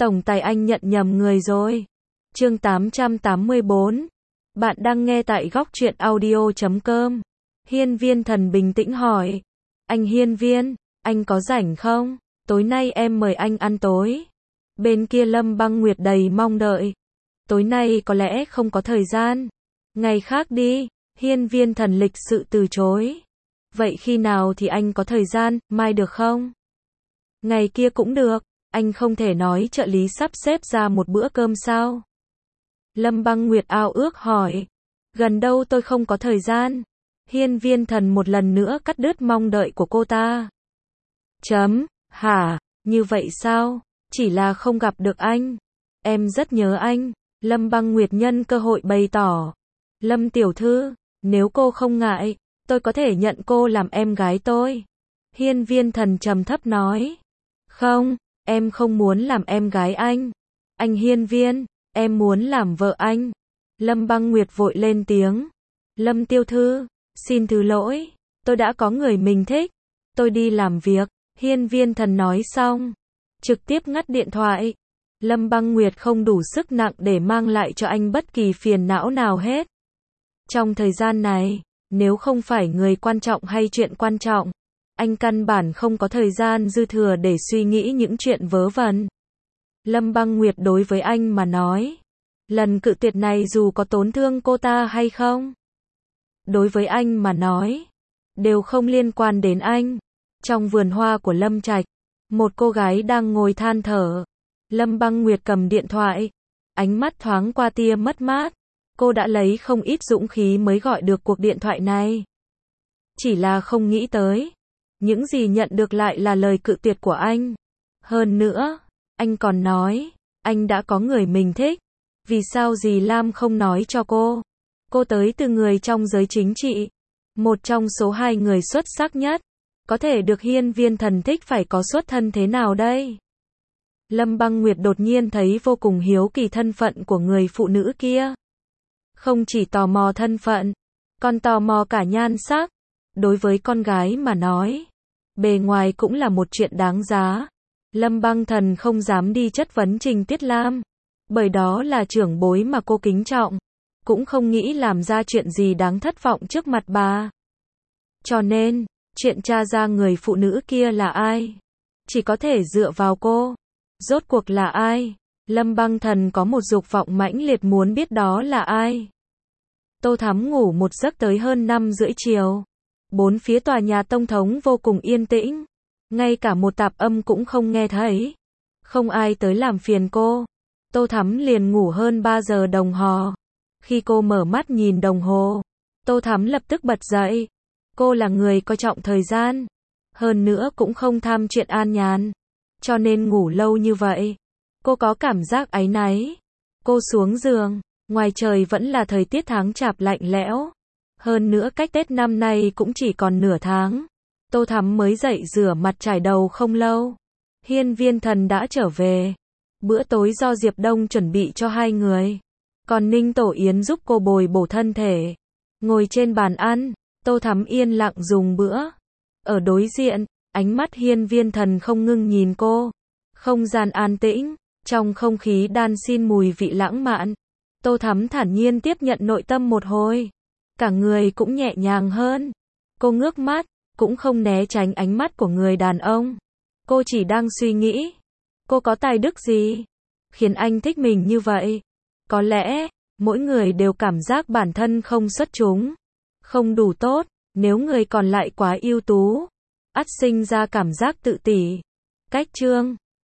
Tổng tài anh nhận nhầm người rồi. Chương 884. Bạn đang nghe tại góc truyện audio.com. Hiên Viên Thần bình tĩnh hỏi. Anh Hiên Viên, anh có rảnh không? Tối nay em mời anh ăn tối. Bên kia Lâm Băng Nguyệt đầy mong đợi. Tối nay có lẽ không có thời gian. Ngày khác đi. Hiên Viên Thần lịch sự từ chối. Vậy khi nào thì anh có thời gian, mai được không? Ngày kia cũng được. Anh không thể nói trợ lý sắp xếp ra một bữa cơm sao? Lâm Băng Nguyệt ao ước hỏi. Gần đâu tôi không có thời gian. Hiên Viên Thần một lần nữa cắt đứt mong đợi của cô ta. Hả, như vậy sao? Chỉ là không gặp được anh. Em rất nhớ anh. Lâm Băng Nguyệt nhân cơ hội bày tỏ. Lâm tiểu thư, nếu cô không ngại, tôi có thể nhận cô làm em gái tôi. Hiên Viên Thần trầm thấp nói. Không, em không muốn làm em gái anh. Anh Hiên Viên, em muốn làm vợ anh. Lâm Băng Nguyệt vội lên tiếng. Lâm tiểu thư, xin thứ lỗi, tôi đã có người mình thích. Tôi đi làm việc. Hiên Viên Thần nói xong, trực tiếp ngắt điện thoại. Lâm Băng Nguyệt không đủ sức nặng để mang lại cho anh bất kỳ phiền não nào hết. Trong thời gian này, nếu không phải người quan trọng hay chuyện quan trọng, anh căn bản không có thời gian dư thừa để suy nghĩ những chuyện vớ vẩn. Lâm Băng Nguyệt đối với anh mà nói, lần cự tuyệt này dù có tổn thương cô ta hay không, đối với anh mà nói, đều không liên quan đến anh. Trong vườn hoa của Lâm Trạch, một cô gái đang ngồi than thở. Lâm Băng Nguyệt cầm điện thoại, ánh mắt thoáng qua tia mất mát. Cô đã lấy không ít dũng khí mới gọi được cuộc điện thoại này. Chỉ là không nghĩ tới, những gì nhận được lại là lời cự tuyệt của anh. Hơn nữa, anh còn nói, anh đã có người mình thích. Vì sao dì Lam không nói cho cô? Cô tới từ người trong giới chính trị, một trong số 2 người xuất sắc nhất. Có thể được Hiên Viên Thần thích phải có xuất thân thế nào đây? Lâm Băng Nguyệt đột nhiên thấy vô cùng hiếu kỳ thân phận của người phụ nữ kia. Không chỉ tò mò thân phận, còn tò mò cả nhan sắc. Đối với con gái mà nói, bề ngoài cũng là một chuyện đáng giá. Lâm Băng Thần không dám đi chất vấn Trình Tiết Lam, bởi đó là trưởng bối mà cô kính trọng, cũng không nghĩ làm ra chuyện gì đáng thất vọng trước mặt bà. Cho nên, chuyện tra ra người phụ nữ kia là ai, chỉ có thể dựa vào cô. Rốt cuộc là ai? Lâm Băng Thần có một dục vọng mãnh liệt muốn biết đó là ai. Tô Thắm ngủ một giấc tới hơn 5:30 chiều. Bốn phía tòa nhà Tông Thống vô cùng yên tĩnh. Ngay cả một tạp âm cũng không nghe thấy. Không ai tới làm phiền cô. Tô Thắm liền ngủ hơn 3 giờ đồng hồ. Khi cô mở mắt nhìn đồng hồ, Tô Thắm lập tức bật dậy. Cô là người coi trọng thời gian. Hơn nữa cũng không tham chuyện an nhàn. Cho nên ngủ lâu như vậy, cô có cảm giác áy náy. Cô xuống giường, ngoài trời vẫn là thời tiết tháng chạp lạnh lẽo. Hơn nữa cách Tết năm nay cũng chỉ còn nửa tháng. Tô Thắm mới dậy rửa mặt trải đầu không lâu. Hiên Viên Thần đã trở về. Bữa tối do Diệp Đông chuẩn bị cho 2 người. Còn Ninh Tổ Yến giúp cô bồi bổ thân thể. Ngồi trên bàn ăn, Tô Thắm yên lặng dùng bữa. Ở đối diện, ánh mắt Hiên Viên Thần không ngưng nhìn cô. Không gian an tĩnh, trong không khí đan xin mùi vị lãng mạn. Tô Thắm thản nhiên tiếp nhận nội tâm một hồi. Cả người cũng nhẹ nhàng hơn. Cô ngước mắt, cũng không né tránh ánh mắt của người đàn ông. Cô chỉ đang suy nghĩ, cô có tài đức gì khiến anh thích mình như vậy? Có lẽ, mỗi người đều cảm giác bản thân không xuất chúng, không đủ tốt, nếu người còn lại quá ưu tú, ắt sinh ra cảm giác tự tỷ. Cách chương